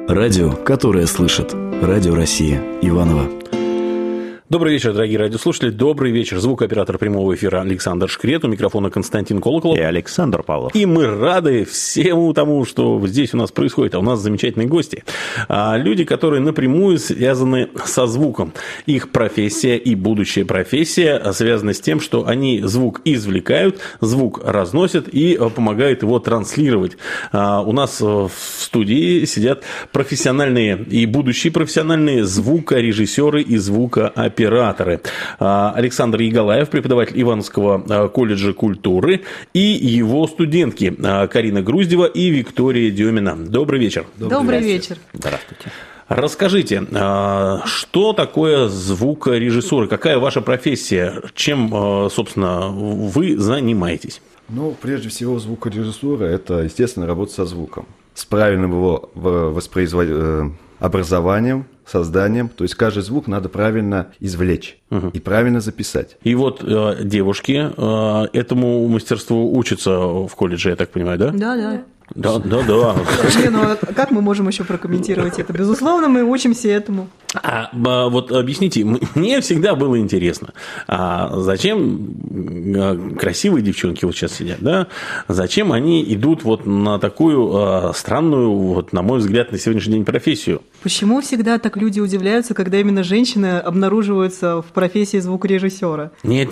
Радио, которое слышит. Радио Россия. Иваново. Добрый вечер, дорогие радиослушатели. Добрый вечер. Звукооператор прямого эфира Александр Шкрет. У микрофона Константин Колоколов. И Александр Павлов. И мы рады всему тому, что здесь у нас происходит. А у нас замечательные гости. Люди, которые напрямую связаны со звуком. Их профессия и будущая профессия связаны с тем, что они звук извлекают, звук разносят и помогают его транслировать. У нас в студии сидят профессиональные и будущие профессиональные звукорежиссеры и звукооператоры. Александр Ягалаев, преподаватель Ивановского колледжа культуры, и его студентки Карина Груздева и Виктория Демина. Добрый вечер. Добрый вечер. Здравствуйте. Расскажите, что такое звукорежиссура, какая ваша профессия, чем, собственно, вы занимаетесь? Ну, прежде всего, звукорежиссура – это, естественно, работа со звуком, с правильным его образованием, созданием. То есть каждый звук надо правильно извлечь и правильно записать. И вот девушки этому мастерству учатся в колледже, я так понимаю, да? Да. Да. Как мы можем еще прокомментировать это? Безусловно, мы учимся этому. Вот объясните, мне всегда было интересно, зачем красивые девчонки вот сейчас сидят, да? Зачем они идут вот на такую странную, вот, на мой взгляд, на сегодняшний день профессию? Почему всегда так люди удивляются, когда именно женщины обнаруживаются в профессии звукорежиссера? Нет,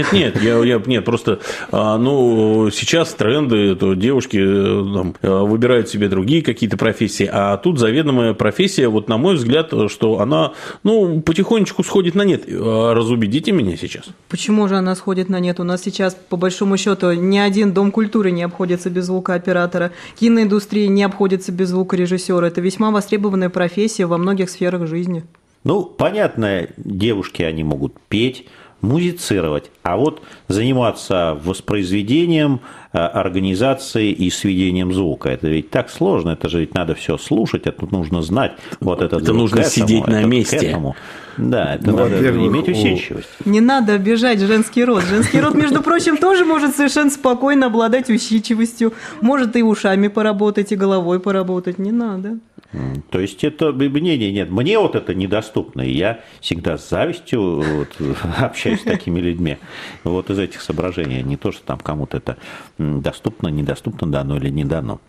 просто, сейчас тренды, то девушки выбирают себе другие какие-то профессии, а тут заведомая профессия, вот на мой взгляд, что она, потихонечку сходит на нет. Разубедите меня сейчас. Почему же она сходит на нет? У нас сейчас, по большому счету, ни один дом культуры не обходится без звукооператора, киноиндустрия не обходится без звукорежиссера. Это весьма востребованная профессия во многих сферах жизни. Понятно, девушки, они могут петь, музицировать, а вот заниматься воспроизведением, организацией и сведением звука, это ведь так сложно, это же ведь надо все слушать, это нужно знать, вот этот это звук, нужно сидеть на месте. Да, это надо иметь усидчивость. Не надо обижать женский род. Женский род, между прочим, тоже может совершенно спокойно обладать усидчивостью, может и ушами поработать, и головой поработать, не надо. То есть это мнение нет. Мне вот это недоступно, и я всегда с завистью общаюсь с такими людьми. Вот из этих соображений, не то, что там кому-то это доступно, недоступно, дано или не дано.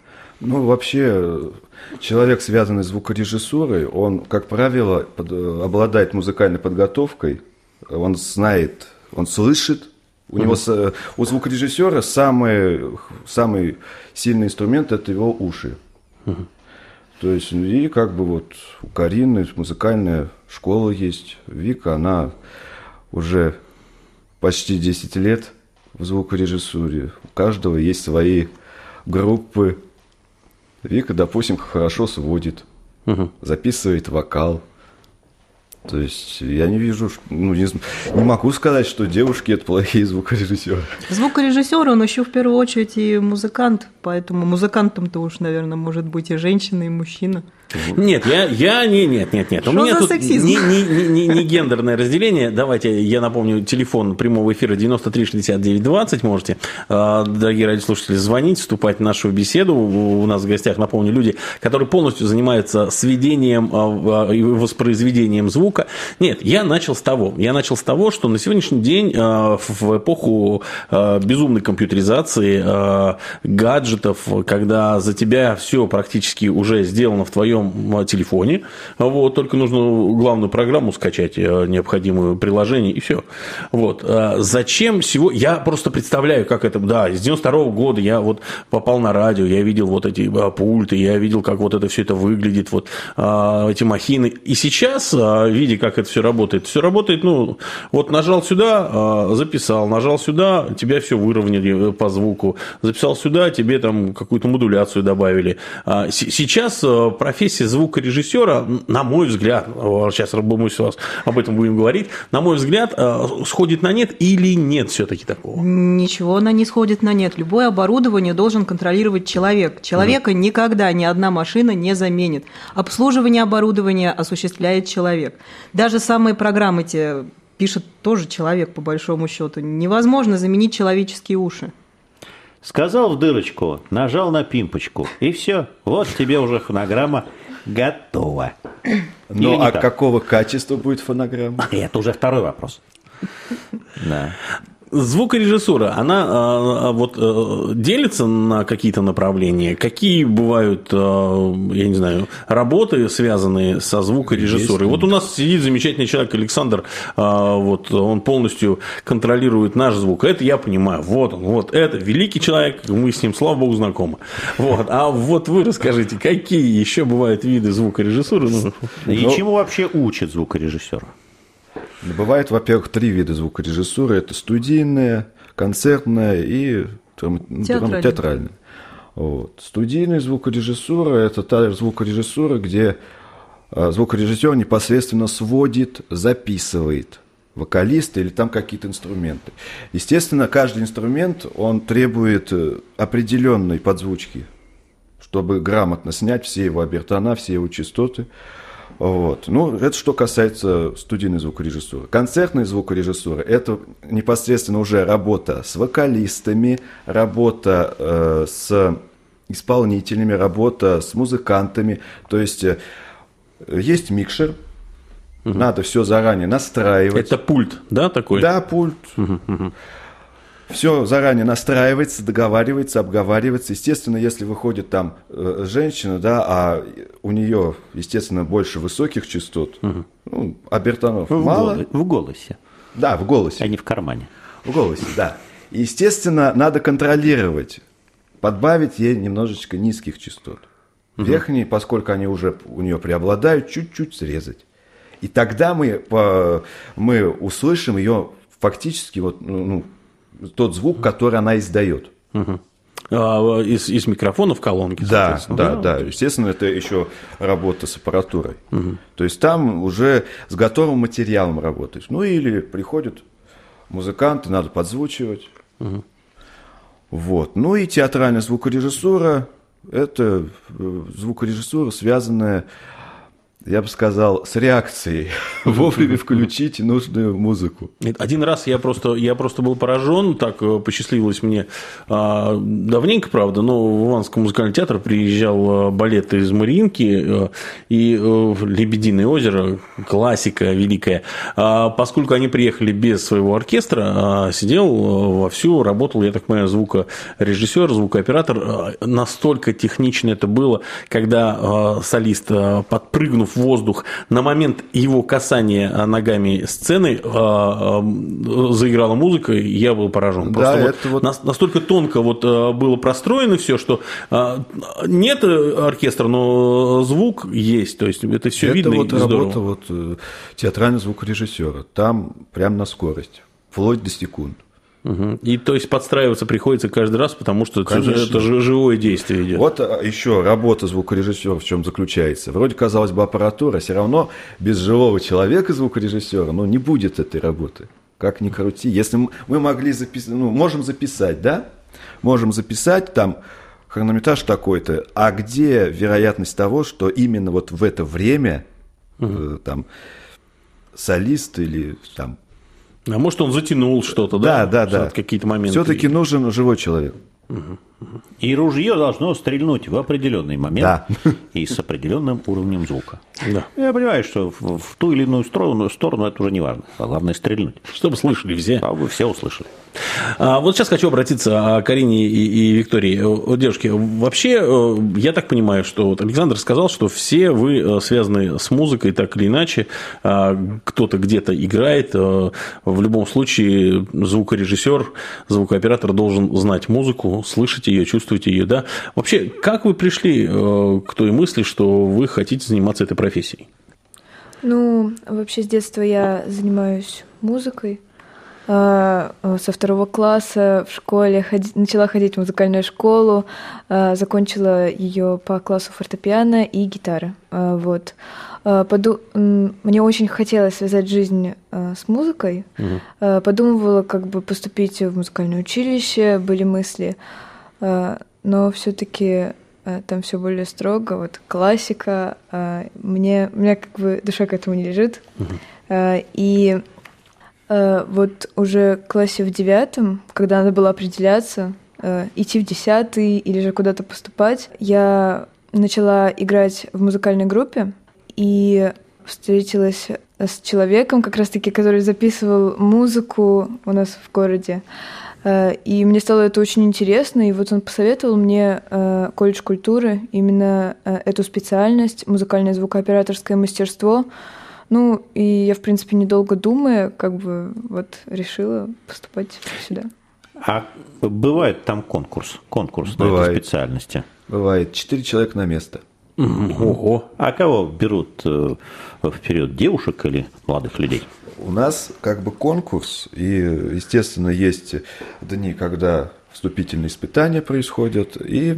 Вообще, человек, связанный с звукорежиссурой, он, как правило, обладает музыкальной подготовкой, он знает, он слышит. У звукорежиссера самый сильный инструмент – это его уши. То есть, и у Карины музыкальная школа есть. Вика, она уже почти 10 лет в звукорежиссуре. У каждого есть свои группы. Вика, допустим, хорошо сводит, записывает вокал. То есть я не вижу, не могу сказать, что девушки – это плохие звукорежиссеры. Звукорежиссер, он еще в первую очередь и музыкант, поэтому музыкантом-то уж, наверное, может быть и женщина, и мужчина. Нет. Что У меня за тут сексизм? не гендерное разделение. Давайте я напомню, телефон прямого эфира 93 69 20. Можете, дорогие радиослушатели, звонить, вступать в нашу беседу. У нас в гостях, напомню, люди, которые полностью занимаются сведением и воспроизведением звука. Нет, я начал с того, что на сегодняшний день в эпоху безумной компьютеризации, гаджетов, когда за тебя все практически уже сделано в твоем телефоне, только нужно главную программу скачать, необходимое приложение, и все. Зачем всего? Я просто представляю, как это, с 92-го года я попал на радио, я видел эти пульты, я видел, как это все это выглядит, эти махины. И сейчас, видя, как это все работает, нажал сюда, записал, нажал сюда, тебя все выровняли по звуку, записал сюда, тебе там какую-то модуляцию добавили. Сейчас профессия звукорежиссера, на мой взгляд, сейчас мы об этом будем говорить, на мой взгляд, сходит на нет или нет все-таки такого? Ничего она не сходит на нет. Любое оборудование должен контролировать человек. Человека никогда ни одна машина не заменит. Обслуживание оборудования осуществляет человек. Даже самые программы те пишет тоже человек, по большому счету. Невозможно заменить человеческие уши. Сказал в дырочку, нажал на пимпочку, и все. Вот тебе уже фонограмма готово. Ну, Или а не так? какого качества будет фонограмма? Это уже второй вопрос. Да. Звукорежиссура, она делится на какие-то направления? Какие бывают, я не знаю, работы, связанные со звукорежиссурой? Вот у нас сидит замечательный человек Александр, он полностью контролирует наш звук. Это я понимаю. Вот он, вот это великий человек, мы с ним, слава богу, знакомы. А вот вы расскажите, какие еще бывают виды звукорежиссуры? И чему вообще учат звукорежиссера? Бывает, во-первых, 3 вида звукорежиссуры. Это студийная, концертная и театральная. Вот. Студийная звукорежиссура – это та звукорежиссура, где звукорежиссер непосредственно сводит, записывает вокалиста или там какие-то инструменты. Естественно, каждый инструмент, он требует определенной подзвучки, чтобы грамотно снять все его обертона, все его частоты. Вот. Ну, это что касается студийной звукорежиссуры. Концертная звукорежиссура – это непосредственно уже работа с вокалистами, работа с исполнителями, работа с музыкантами. То есть, есть микшер, надо все заранее настраивать. Это пульт, да, такой? Да, пульт. Все заранее настраивается, договаривается, обговаривается. Естественно, если выходит там женщина, да, а у нее, естественно, больше высоких частот, обертонов мало. В голосе. Да, в голосе. А не в кармане. В голосе, да. Естественно, надо контролировать, подбавить ей немножечко низких частот. Верхние, поскольку они уже у нее преобладают, чуть-чуть срезать. И тогда мы услышим ее фактически тот звук, который она издает. Из микрофона в колонке, соответственно. Да. Естественно, это еще работа с аппаратурой. То есть там уже с готовым материалом работаешь. Ну или приходят музыканты, надо подзвучивать. Вот. Ну и театральная звукорежиссура – это звукорежиссура, связанная, я бы сказал, с реакцией. Вовремя включить нужную музыку. Один раз я просто был поражен, так посчастливилось мне давненько, правда, но в Ивановский музыкальный театр приезжал балет из Мариинки и «Лебединое озеро», классика великая. Поскольку они приехали без своего оркестра, сидел вовсю, работал, я так понимаю, звукорежиссер, звукооператор. Настолько технично это было, когда солист, подпрыгнув в воздух, на момент его касания ногами сцены заиграла музыка, и я был поражен. Да, Просто настолько тонко было простроено все, что нет оркестра, но звук есть, то есть это все видно и здорово. Это работа театрального звукорежиссера, там прям на скорость, вплоть до секунд. И то есть подстраиваться приходится каждый раз, потому что это живое действие идет. Вот еще работа звукорежиссера в чем заключается. Вроде, казалось бы, аппаратура, все равно без живого человека звукорежиссера, не будет этой работы. Как ни крути. Если мы могли записать, можем записать, да? Можем записать там хронометраж такой-то, а где вероятность того, что именно вот в это время там солист или там. А может, он затянул что-то, да. Какие-то моменты. Все-таки нужен живой человек. И ружье должно стрельнуть в определенный момент Да. и с определенным уровнем звука. Да. Я понимаю, что в ту или иную сторону это уже не важно. А главное стрельнуть. Чтобы слышали все. А вы все услышали. Вот сейчас хочу обратиться к Арине и Виктории. Девушки, вообще, я так понимаю, что Александр сказал, что все вы связаны с музыкой так или иначе. Кто-то где-то играет. В любом случае, звукорежиссер, звукооператор должен знать музыку, слышать ее, чувствовать ее. Да? Вообще, как вы пришли к той мысли, что вы хотите заниматься этой профессией? Вообще с детства я занимаюсь музыкой. Со 2 класса в школе начала ходить в музыкальную школу, закончила ее по классу фортепиано и гитары. Вот. Мне очень хотелось связать жизнь с музыкой. Подумывала, как бы поступить в музыкальное училище, были мысли, но все-таки там все более строго, вот классика. У меня как бы душа к этому не лежит. И вот уже в классе в 9, когда надо было определяться, идти в 10 или же куда-то поступать, я начала играть в музыкальной группе и встретилась с человеком, как раз-таки, который записывал музыку у нас в городе. И мне стало это очень интересно, и вот он посоветовал мне колледж культуры, именно эту специальность, музыкальное звукооператорское мастерство. Ну, и я, в принципе, недолго думая, как бы вот решила поступать сюда. А бывает там конкурс на этой специальности? Бывает 4 человека на место. Ого. А кого берут вперед, девушек или молодых людей? У нас как бы конкурс, и, естественно, есть дни, когда вступительные испытания происходят, и...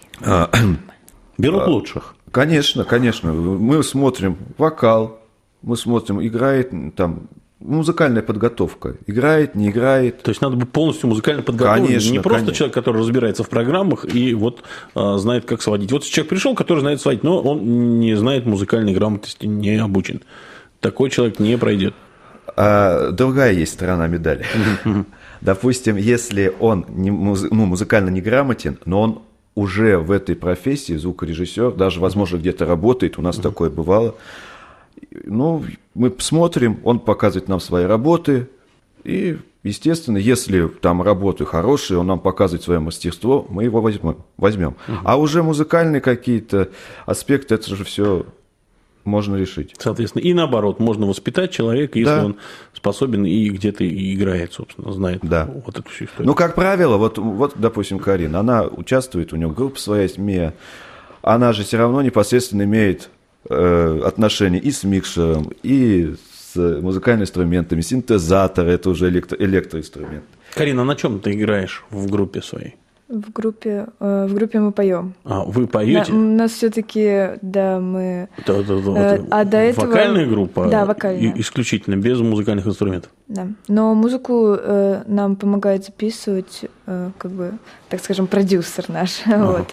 Берут лучших? Конечно. Мы смотрим вокал, мы смотрим, играет там музыкальная подготовка. Играет, не играет. То есть надо быть полностью музыкально подготовленным. Конечно, не просто человек, который разбирается в программах и вот знает, как сводить. Вот человек пришел, который знает сводить, но он не знает музыкальной грамотности, не обучен. Такой человек не пройдет. А другая есть сторона медали. Допустим, если он музыкально неграмотен, но он уже в этой профессии, звукорежиссер, даже, возможно, где-то работает, у нас такое бывало. Ну, мы смотрим, он показывает нам свои работы, и, естественно, если там работы хорошие, он нам показывает свое мастерство, мы его возьмем. А уже музыкальные какие-то аспекты, это же все можно решить. Соответственно, и наоборот, можно воспитать человека, если он способен и где-то играет, собственно, знает вот эту всю историю. Ну, как правило, вот, допустим, Карина, она участвует, у нее группа своя есть, МИА, она же все равно непосредственно имеет отношения и с микшером, и с музыкальными инструментами, синтезатор, это уже электроинструмент. Карина, на чем ты играешь в группе своей? В группе мы поем. А, вы поете? У нас все-таки, да, мы... А до этого... Вокальная группа? Да, вокальная. Исключительно, без музыкальных инструментов? Да. Но музыку нам помогает записывать, как бы, так скажем, продюсер наш. Вот.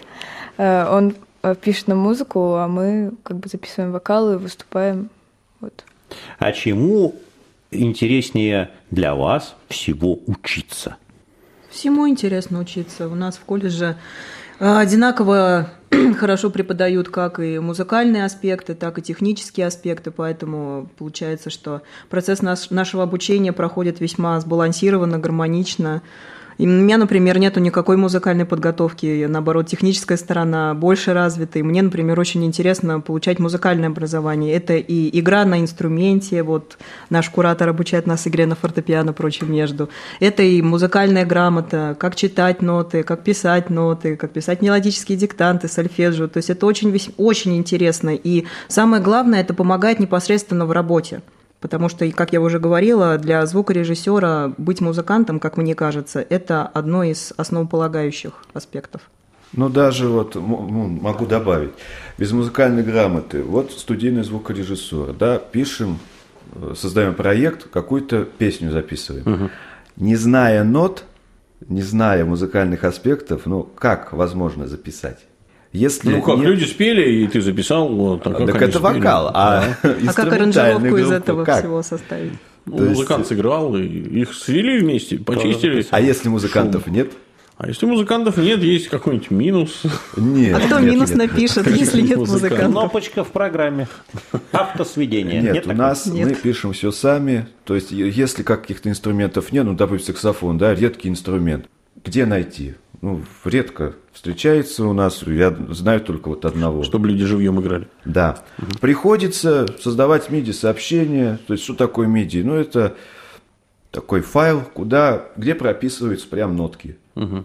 Он пишет нам музыку, а мы как бы записываем вокалы, выступаем. Вот. А чему интереснее для вас всего учиться? Всему интересно учиться. У нас в колледже одинаково хорошо преподают как и музыкальные аспекты, так и технические аспекты, поэтому получается, что процесс нашего обучения проходит весьма сбалансированно, гармонично. И у меня, например, нету никакой музыкальной подготовки, наоборот, техническая сторона больше развита. И мне, например, очень интересно получать музыкальное образование. Это и игра на инструменте, вот наш куратор обучает нас игре на фортепиано, прочим, между. Это и музыкальная грамота, как читать ноты, как писать мелодические диктанты, сольфеджио. То есть это очень, очень интересно. И самое главное, это помогает непосредственно в работе. Потому что, как я уже говорила, для звукорежиссера быть музыкантом, как мне кажется, это одно из основополагающих аспектов. Ну, даже вот могу добавить, без музыкальной грамоты, вот студийный звукорежиссер, да, пишем, создаем проект, какую-то песню записываем. Не зная нот, не зная музыкальных аспектов, ну, как возможно записать? Если люди спели, и ты записал. Так это вокал, а как аранжировку из этого всего составить? Музыкант сыграл, и их свели вместе, почистили. А если музыкантов нет? А если музыкантов нет, есть какой-нибудь минус. Нет. А кто минус напишет, если нет музыкантов? Кнопочка в программе. Автосведение. Нет, у нас мы пишем все сами. То есть, если каких-то инструментов нет, ну, допустим, саксофон, да, редкий инструмент. Где найти? Ну, редко встречается у нас, я знаю только вот одного. Чтобы люди живьем играли. Да. Приходится создавать MIDI-сообщения. То есть, что такое MIDI? Ну, это такой файл, где прописываются прям нотки.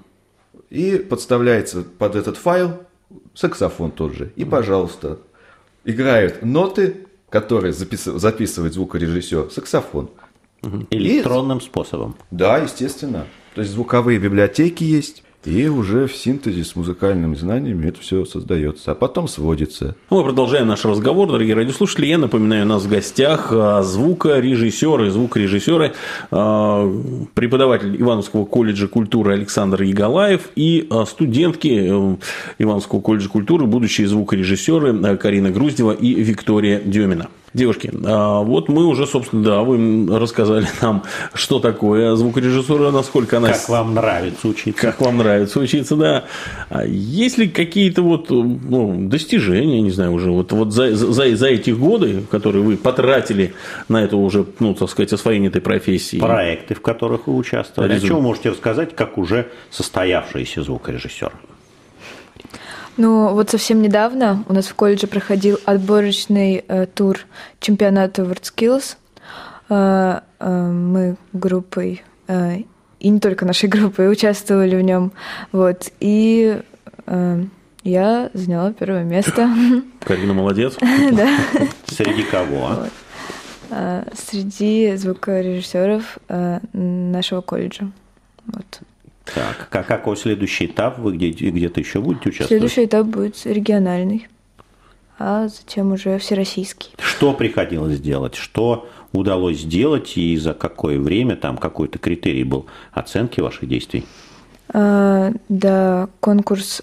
И подставляется под этот файл саксофон тот же. И, пожалуйста, играют ноты, которые записывает звукорежиссер, саксофон. Электронным способом. Да, естественно. То есть звуковые библиотеки есть. И уже в синтезе с музыкальными знаниями это все создается, а потом сводится. Мы продолжаем наш разговор, дорогие радиослушатели. Я напоминаю, у нас в гостях звукорежиссеры, преподаватель Ивановского колледжа культуры Александр Ягалаев и студентки Ивановского колледжа культуры, будущие звукорежиссеры Карина Груздева и Виктория Демина. Девушки, вот мы уже, собственно, да, вы рассказали нам, что такое звукорежиссура, насколько она... Как вам нравится учиться. Как вам нравится учиться, да. Есть ли какие-то вот, достижения, не знаю, уже вот за эти годы, которые вы потратили на это уже, так сказать, освоение этой профессии? Проекты, в которых вы участвовали. О чем вы можете рассказать, как уже состоявшийся звукорежиссер? Ну, вот совсем недавно у нас в колледже проходил отборочный тур чемпионата WorldSkills. Мы группой, и не только нашей группой, участвовали в нем. Вот, и я заняла первое место. Карина молодец. Да. Среди кого? Среди звукорежиссеров нашего колледжа. Вот. Так, какой следующий этап? Вы где-то еще будете участвовать? Следующий этап будет региональный, а затем уже всероссийский. Что приходилось делать? Что удалось сделать и за какое время? Там какой-то критерий был оценки ваших действий? Да, конкурс,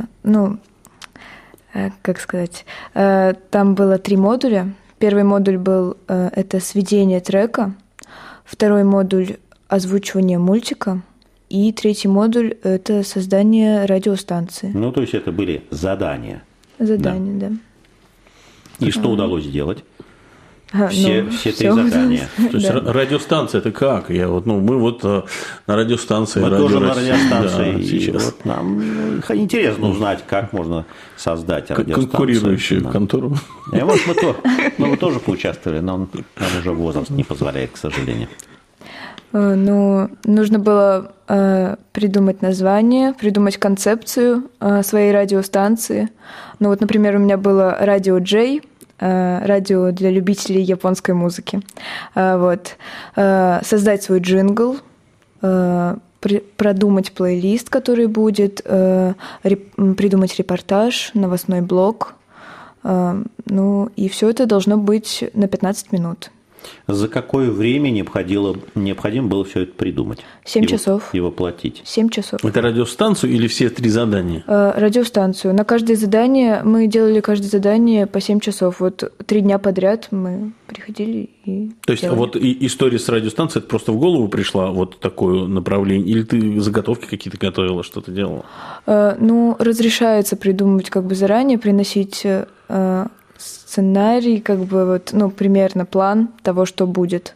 как сказать, там было 3 модуля. Первый модуль был это сведение трека, второй модуль озвучивание мультика, и 3-й модуль – это создание радиостанции. Ну, то есть, это были задания. Задания, да. И что удалось сделать? Все 3 задания. То есть, радиостанция – это как? Мы вот на радиостанции. Мы тоже на радиостанции. Да, сейчас. Вот нам интересно узнать, как можно создать радиостанцию. Конкурирующую контору. Может, мы тоже поучаствовали, но нам уже возраст не позволяет, к сожалению. Нужно было придумать название, придумать концепцию своей радиостанции. Например, у меня было радио J, радио для любителей японской музыки. Вот. Создать свой джингл, продумать плейлист, который будет, придумать репортаж, новостной блог. И все это должно быть на 15 минут. За какое время необходимо было все это придумать? 7 часов. И воплотить? 7 часов. Это радиостанцию или все 3 задания? Радиостанцию. На каждое задание мы делали каждое задание по 7 часов. Вот 3 дня подряд мы приходили и То есть, делали. вот история с радиостанцией, это просто в голову пришла, вот такое направление? Или ты заготовки какие-то готовила, что-то делала? Разрешается придумывать заранее, приносить сценарий, примерно план того, что будет.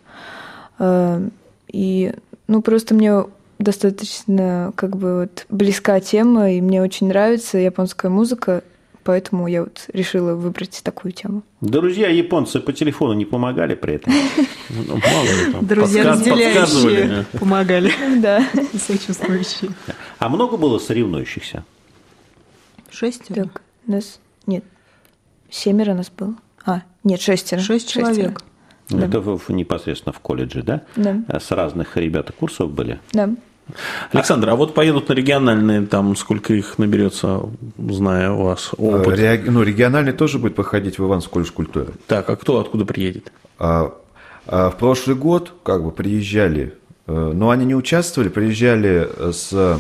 И, просто мне достаточно, близка тема, и мне очень нравится японская музыка, поэтому я решила выбрать такую тему. Друзья японцы по телефону не помогали при этом? Друзья разделяющие помогали. Да. Сочувствующие. А много было соревнующихся? 6? Так, нет. 7 нас было. 6. 6 человек. Да. Это непосредственно в колледже, да? Да. С разных ребят курсов были? Да. Александр, а вот поедут на региональные, там сколько их наберется, зная ваш опыт? Региональный тоже будет проходить в Ивановский колледж культуры. Так, а кто откуда приедет? В прошлый год приезжали, но они не участвовали, приезжали с...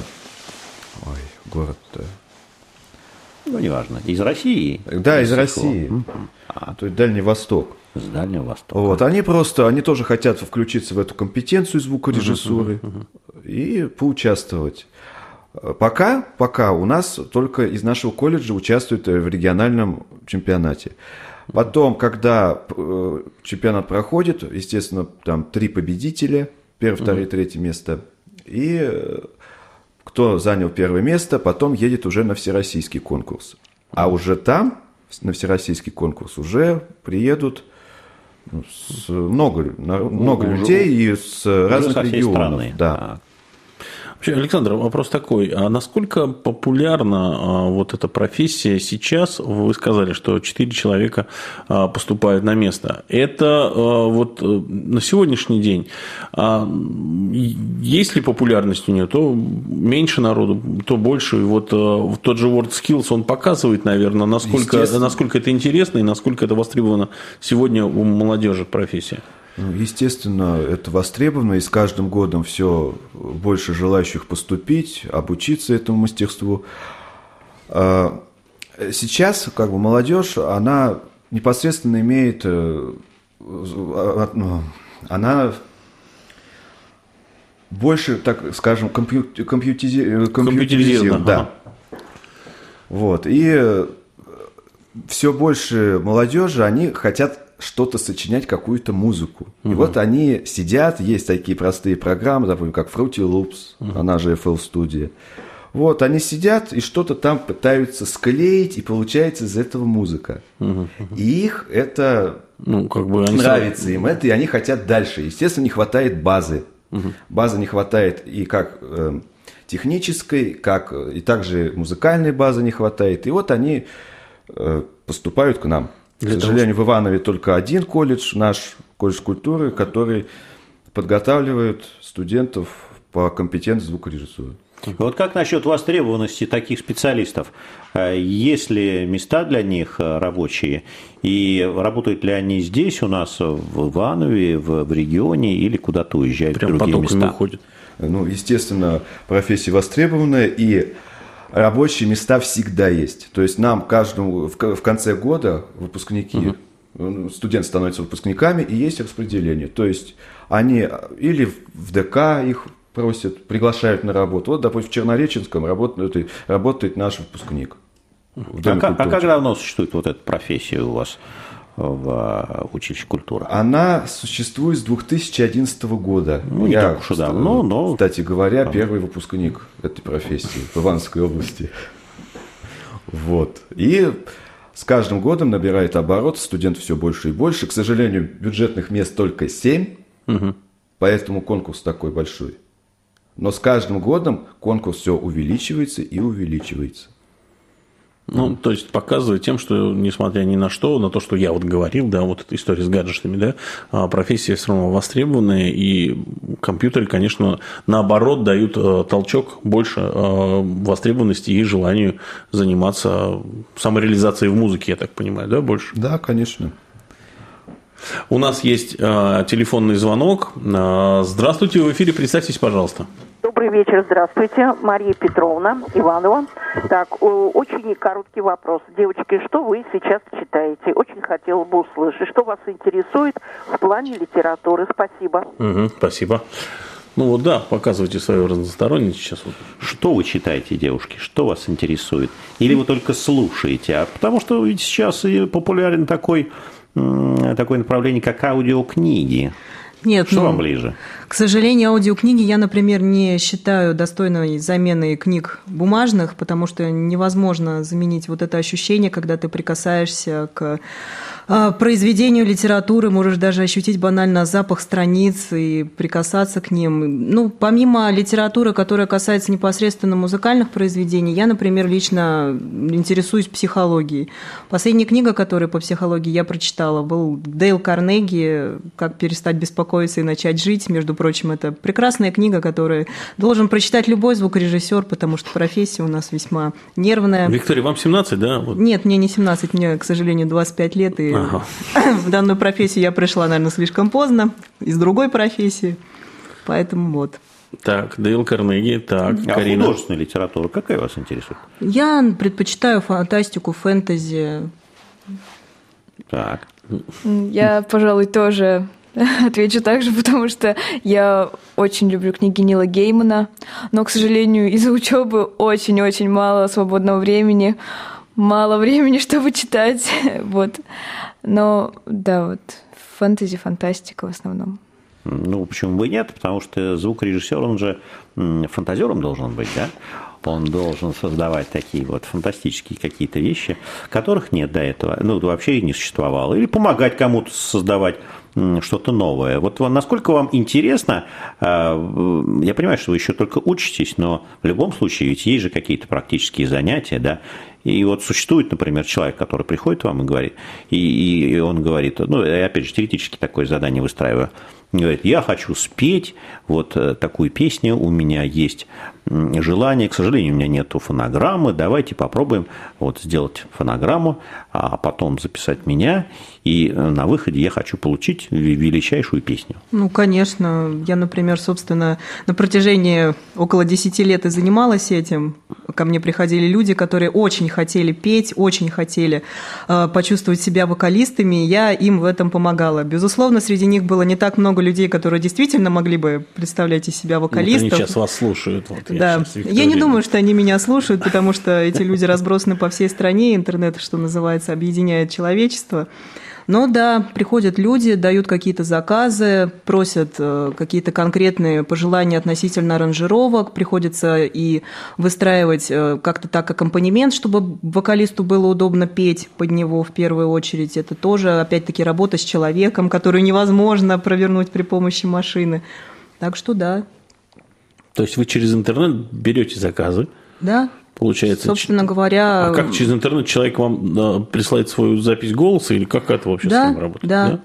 город-то... неважно. Из России? Да, из России. То есть Дальний Восток. С Дальнего Востока. Вот, они тоже хотят включиться в эту компетенцию звукорежиссуры и поучаствовать. Пока у нас только из нашего колледжа участвуют в региональном чемпионате. Потом, когда чемпионат проходит, естественно, там 3 победителя, 1, 2, 3 место, и кто занял 1 место, потом едет уже на всероссийский конкурс. А уже там, на всероссийский конкурс, уже приедут много людей и с разных регионов. Да. Вообще, Александр, вопрос такой. А насколько популярна вот эта профессия сейчас? Вы сказали, что 4 человека поступают на место. Это вот на сегодняшний день, есть ли популярность у нее? То меньше народу, то больше. И вот тот же WorldSkills, он показывает, наверное, насколько это интересно и насколько это востребовано сегодня у молодежи профессия. Естественно, это востребовано, и с каждым годом все больше желающих поступить, обучиться этому мастерству. Сейчас молодежь, она непосредственно имеет, она больше, так скажем, компьютеризирована. Да. Вот. И все больше молодежи, они хотят что-то сочинять, какую-то музыку. И вот они сидят, есть такие простые программы, допустим, как Fruity Loops, она же FL Studio. Вот, они сидят и что-то там пытаются склеить, и получается из этого музыка. И их это нравится им, это, и они хотят дальше. Естественно, не хватает базы. Базы не хватает и как технической, как и также музыкальной базы не хватает. И вот они поступают к нам. К сожалению, в Иванове только один колледж, наш колледж культуры, который подготавливает студентов по компетенции звукорежиссуры. Вот как насчет востребованности таких специалистов? Есть ли места для них рабочие? И работают ли они здесь у нас, в Иванове, в регионе, или куда-то уезжают в другие места? Уходят. Ну, естественно, профессия востребованная, и рабочие места всегда есть. То есть нам каждому в конце года выпускники, студенты становятся выпускниками, и есть распределение. То есть они или в ДК их просят, приглашают на работу. Вот, допустим, в Чернореченском работает наш выпускник. А как давно существует вот эта профессия у вас в училище культуры? Она существует с 2011 года. Ну, не так уж и давно, но... Кстати говоря, первый выпускник этой профессии в Ивановской области. Вот. И с каждым годом набирает оборот, студентов все больше и больше. К сожалению, бюджетных мест только 7, поэтому конкурс такой большой. Но с каждым годом конкурс все увеличивается и увеличивается. Ну, то есть показывает тем, что, несмотря ни на что, на то, что я вот говорил, да, вот эта история с гаджетами, да, профессия все равно востребованная, и компьютеры, конечно, наоборот, дают толчок больше востребованности и желанию заниматься самореализацией в музыке, я так понимаю, да, больше? Да, конечно. У нас есть телефонный звонок. Здравствуйте, в эфире, представьтесь, пожалуйста. Добрый вечер, здравствуйте. Мария Петровна Иванова. Так, очень короткий вопрос. Девочки, что вы сейчас читаете? Очень хотела бы услышать, что вас интересует в плане литературы. Спасибо. Спасибо. Ну вот да, показывайте свою разносторонность сейчас. Что вы читаете, девушки? Что вас интересует? Или вы только слушаете? А потому что ведь сейчас и популярен такое направление, как аудиокниги. Нет, что вам ближе? К сожалению, аудиокниги я, например, не считаю достойной заменой книг бумажных, потому что невозможно заменить вот это ощущение, когда ты прикасаешься к произведению литературы, можешь даже ощутить банально запах страниц и прикасаться к ним. Ну, помимо литературы, которая касается непосредственно музыкальных произведений, я, например, лично интересуюсь психологией. Последняя книга, которую по психологии я прочитала, был Дейл Карнеги «Как перестать беспокоиться и начать жить». Между прочим, это прекрасная книга, которую должен прочитать любой звукорежиссер, потому что профессия у нас весьма нервная. Виктория, вам 17, да? Вот. Нет, мне не 17, мне, к сожалению, 25 лет, и в данную профессию я пришла, наверное, слишком поздно, из другой профессии, поэтому вот. Так, Дейл Карнеги, так, Карина. Художественная литература какая вас интересует? Я предпочитаю фантастику, фэнтези. Так. Я, пожалуй, тоже отвечу так же, потому что я очень люблю книги Нила Геймана, но, к сожалению, из-за учебы очень-очень мало свободного времени, мало времени, чтобы читать, вот. Но, да, вот, фэнтези, фантастика в основном. Ну, почему бы и нет? Потому что звукорежиссер, он же фантазером должен быть, да? Он должен создавать такие вот фантастические какие-то вещи, которых нет до этого, ну, вообще не существовало. Или помогать кому-то создавать что-то новое. Вот насколько вам интересно, я понимаю, что вы еще только учитесь, но в любом случае ведь есть же какие-то практические занятия, да, и вот существует, например, человек, который приходит к вам и говорит, и он говорит, ну, я опять же теоретически такое задание выстраиваю, говорит, я хочу спеть вот такую песню, у меня есть желание, к сожалению, у меня нету фонограммы, давайте попробуем вот сделать фонограмму, а потом записать меня, и на выходе я хочу получить величайшую песню. Ну, конечно. Я, например, собственно, на протяжении около 10 лет и занималась этим. Ко мне приходили люди, которые очень хотели петь, очень хотели почувствовать себя вокалистами, и я им в этом помогала. Безусловно, среди них было не так много людей, которые действительно могли бы представлять из себя вокалистов. Вот они сейчас вас слушают. Вот да. Я не думаю, что они меня слушают, потому что эти люди разбросаны по всей стране, интернет, что называется, объединяет человечество. Но да, приходят люди, дают какие-то заказы, просят какие-то конкретные пожелания относительно аранжировок, приходится и выстраивать как-то так аккомпанемент, чтобы вокалисту было удобно петь под него в первую очередь. Это тоже, опять-таки, работа с человеком, которую невозможно провернуть при помощи машины. Так что да. То есть вы через интернет берете заказы? Да. Получается. Собственно говоря... А как через интернет человек вам присылает свою запись голоса, или как это вообще с вами работает? Да.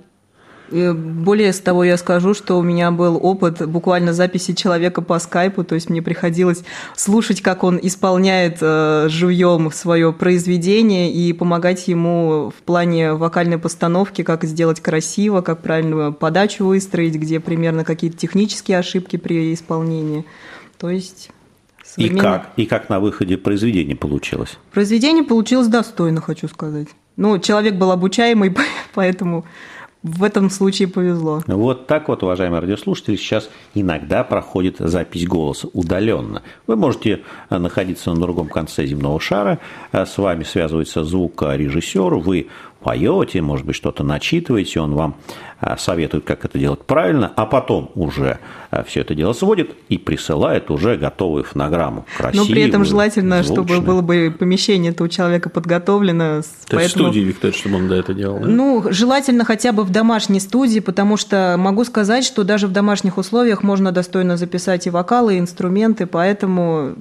Более с того я скажу, что у меня был опыт буквально записи человека по скайпу, то есть мне приходилось слушать, как он исполняет живьем свое произведение и помогать ему в плане вокальной постановки, как сделать красиво, как правильно подачу выстроить, где примерно какие-то технические ошибки при исполнении. То есть... И как на выходе произведение получилось? Произведение получилось достойно, хочу сказать. Ну, человек был обучаемый, поэтому в этом случае повезло. Вот так вот, уважаемые радиослушатели, сейчас иногда проходит запись голоса удаленно. Вы можете находиться на другом конце земного шара, с вами связывается звукорежиссер, вы поете, может быть, что-то начитываете, он вам советует, как это делать правильно, а потом уже все это дело сводит и присылает уже готовую фонограмму. Красивую, но при этом желательно, звучную. чтобы было бы помещение-то у человека подготовлено. То есть в студии, Виктория, чтобы он это делал? Да? Ну, желательно хотя бы в домашней студии, потому что могу сказать, что даже в домашних условиях можно достойно записать и вокалы, и инструменты, поэтому...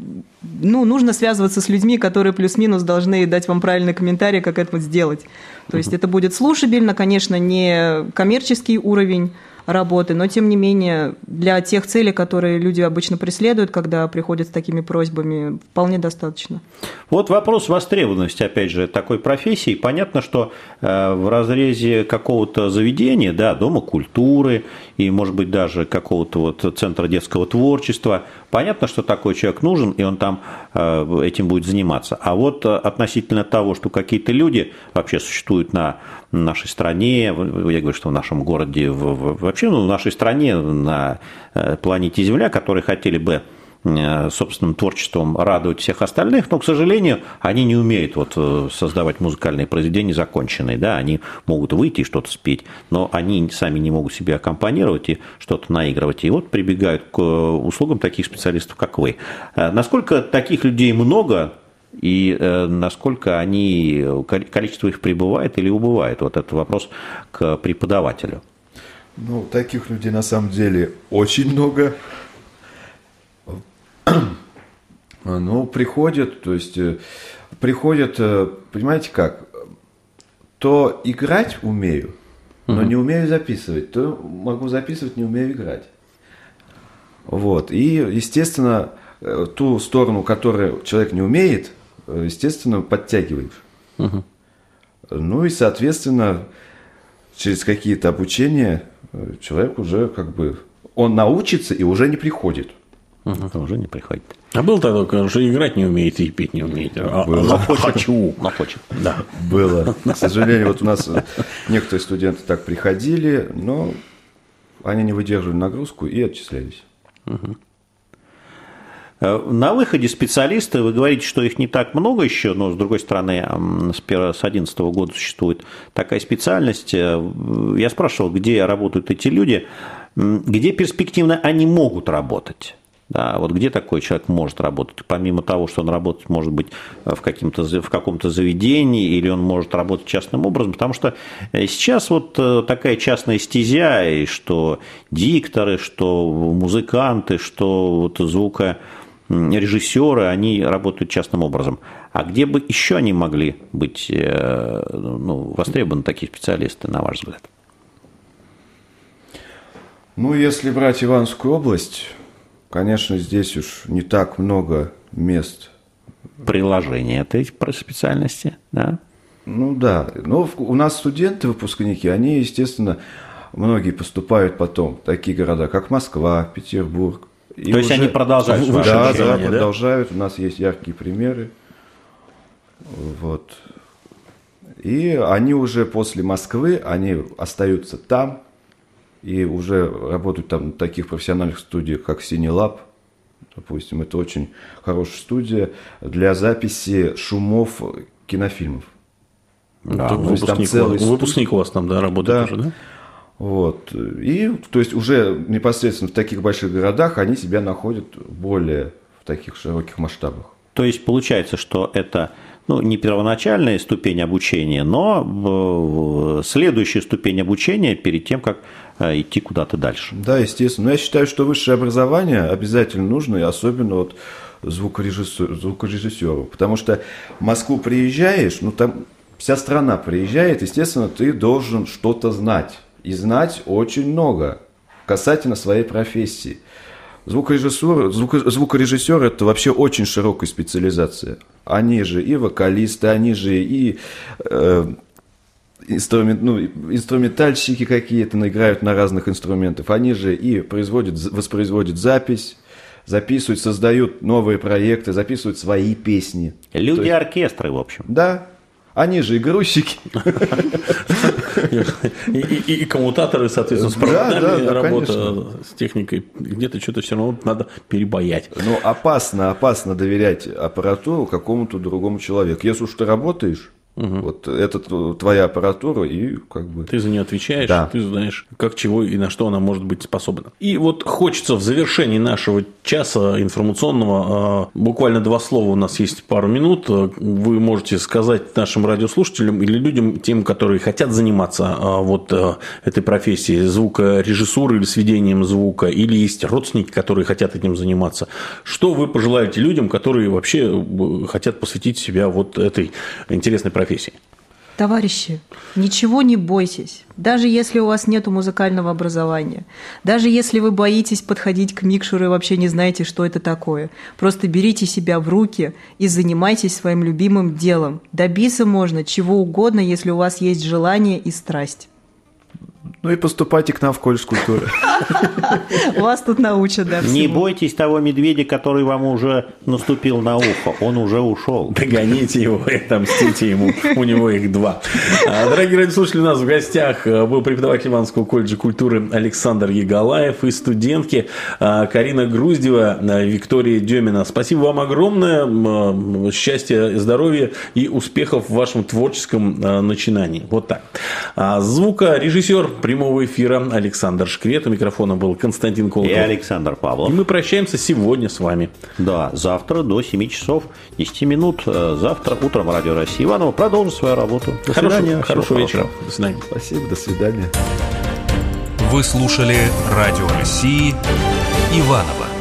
Ну, нужно связываться с людьми, которые плюс-минус должны дать вам правильный комментарий, как это сделать. То есть это будет слушабельно, конечно, не коммерческий уровень работы, но, тем не менее, для тех целей, которые люди обычно преследуют, когда приходят с такими просьбами, вполне достаточно. Вот вопрос востребованности, опять же, такой профессии. Понятно, что в разрезе какого-то заведения, да, дома культуры и, может быть, даже какого-то вот центра детского творчества, понятно, что такой человек нужен, и он там этим будет заниматься. А вот относительно того, что какие-то люди вообще существуют на нашей стране, я говорю, что в нашем городе, вообще в нашей стране, на планете Земля, которые хотели бы собственным творчеством радовать всех остальных, но, к сожалению, они не умеют вот создавать музыкальные произведения законченные, да, они могут выйти и что-то спеть, но они сами не могут себе аккомпанировать и что-то наигрывать, и вот прибегают к услугам таких специалистов, как вы. Насколько таких людей много, и насколько количество их прибывает или убывает? Вот это вопрос к преподавателю. Ну, таких людей на самом деле очень много. Ну, приходят, понимаете как, то играть умею, но не умею записывать, то могу записывать, не умею играть. Вот, и, естественно, ту сторону, которую человек не умеет, естественно, подтягиваешь. Ну и, соответственно, через какие-то обучения человек уже он научится и уже не приходит. Уже не приходит. А был такой, что играть не умеет и петь не умеет. Но хочет. Да. Было. К сожалению, вот у нас некоторые студенты так приходили, но они не выдерживали нагрузку и отчислялись. На выходе специалисты, вы говорите, что их не так много еще, но, с другой стороны, с 2011 года существует такая специальность. Я спрашивал, где работают эти люди, где перспективно они могут работать. Да, вот где такой человек может работать? Помимо того, что он работает, может быть, в каком-то заведении, или он может работать частным образом, потому что сейчас вот такая частная стезя, и что дикторы, что музыканты, что вот звукорежиссеры, они работают частным образом. А где бы еще они могли быть востребованы, такие специалисты, на ваш взгляд? Ну, если брать Ивановскую область, конечно, здесь уж не так много мест. Приложение этой специальности, да? Ну да, но у нас студенты, выпускники, они, естественно, многие поступают потом в такие города, как Москва, Петербург. И то есть они продолжают ваше обучение? да, продолжают. У нас есть яркие примеры. Вот. И они уже после Москвы, они остаются там и уже работают там в таких профессиональных студиях, как Синелаб. Допустим, это очень хорошая студия для записи шумов кинофильмов. Да, то выпускник у вас там, да, работает уже, да? Вот. И, то есть, уже непосредственно в таких больших городах они себя находят более в таких широких масштабах. То есть, получается, что это не первоначальная ступень обучения, но следующая ступень обучения перед тем, как идти куда-то дальше. Да, естественно. Но я считаю, что высшее образование обязательно нужно, и особенно вот звукорежиссеру. Потому что в Москву приезжаешь, там вся страна приезжает, естественно, ты должен что-то знать. И знать очень много касательно своей профессии. Звукорежиссер – это вообще очень широкая специализация. Они же и вокалисты, они же и инструментальщики какие-то, играют на разных инструментах. Они же и воспроизводят запись, записывают, создают новые проекты, записывают свои песни. Люди-оркестры, в общем. Да. Они же и грузчики. И коммутаторы, соответственно, с проводами, работа с техникой. Где-то что-то все равно надо перебаять. Но опасно доверять аппаратуру какому-то другому человеку. Если уж ты работаешь, вот это твоя аппаратура, и как бы... Ты за нее отвечаешь, да. Ты знаешь, как, чего и на что она может быть способна. И вот хочется в завершении нашего часа информационного, буквально 2 слова, у нас есть пару минут, вы можете сказать нашим радиослушателям или людям, тем, которые хотят заниматься вот этой профессией звукорежиссуры или сведением звука, или есть родственники, которые хотят этим заниматься. Что вы пожелаете людям, которые вообще хотят посвятить себя вот этой интересной профессии? Товарищи, ничего не бойтесь, даже если у вас нет музыкального образования, даже если вы боитесь подходить к микшеру и вообще не знаете, что это такое. Просто берите себя в руки и занимайтесь своим любимым делом. Добиться можно чего угодно, если у вас есть желание и страсть. Ну и поступайте к нам в колледж культуры. Вас тут научат, да, всему. Не бойтесь того медведя, который вам уже наступил на ухо. Он уже ушел. Догоните его и отомстите ему. У него их 2. Дорогие радиослушатели, у нас в гостях был преподаватель Ивановского колледжа культуры Александр Ягалаев и студентки Карина Груздева, Виктория Демина. Спасибо вам огромное. Счастья, здоровья и успехов в вашем творческом начинании. Вот так. Звукорежиссер прямого эфира Александр Шкрет. У микрофона был Константин Колоков. И Александр Павлов. И мы прощаемся сегодня с вами. Да, завтра до 7 часов 10 минут. Завтра утром Радио России Иваново продолжит свою работу. До свидания. Хорошего вечера. До свидания. Спасибо, до свидания. Вы слушали Радио России Иваново.